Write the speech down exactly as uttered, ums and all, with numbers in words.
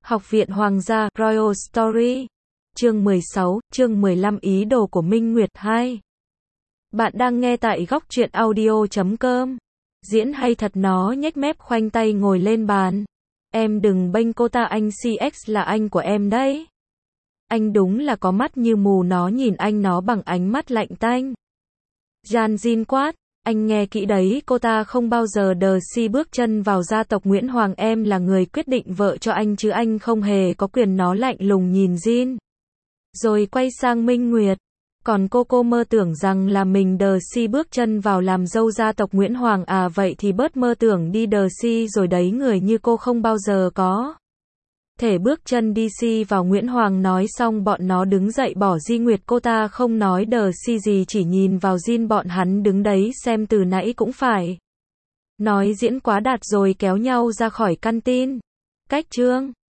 Học viện Hoàng gia, Royal Story. Chương mười sáu, chương mười lăm Ý đồ của Minh Nguyệt hai. Bạn đang nghe tại góc truyện audio chấm com. Diễn hay thật, nó nhếch mép khoanh tay ngồi lên bàn. Em đừng bênh cô ta, anh xê ích là anh của em đấy. Anh đúng là có mắt như mù, nó nhìn anh nó bằng ánh mắt lạnh tanh. Jan Jin quát, anh nghe kỹ đấy, cô ta không bao giờ đờ si bước chân vào gia tộc Nguyễn Hoàng, em là người quyết định vợ cho anh chứ anh không hề có quyền. Nó lạnh lùng nhìn Jin, rồi quay sang Minh Nguyệt. Còn cô cô mơ tưởng rằng là mình đờ si bước chân vào làm dâu gia tộc Nguyễn Hoàng à? Vậy thì bớt mơ tưởng đi, đờ si rồi đấy, người như cô không bao giờ có thể bước chân đi si vào Nguyễn Hoàng. Nói xong bọn nó đứng dậy bỏ Di Nguyệt, cô ta không nói đờ si gì, chỉ nhìn vào Jin. Bọn hắn đứng đấy xem từ nãy cũng phải nói diễn quá đạt rồi kéo nhau ra khỏi căn tin. Cách chương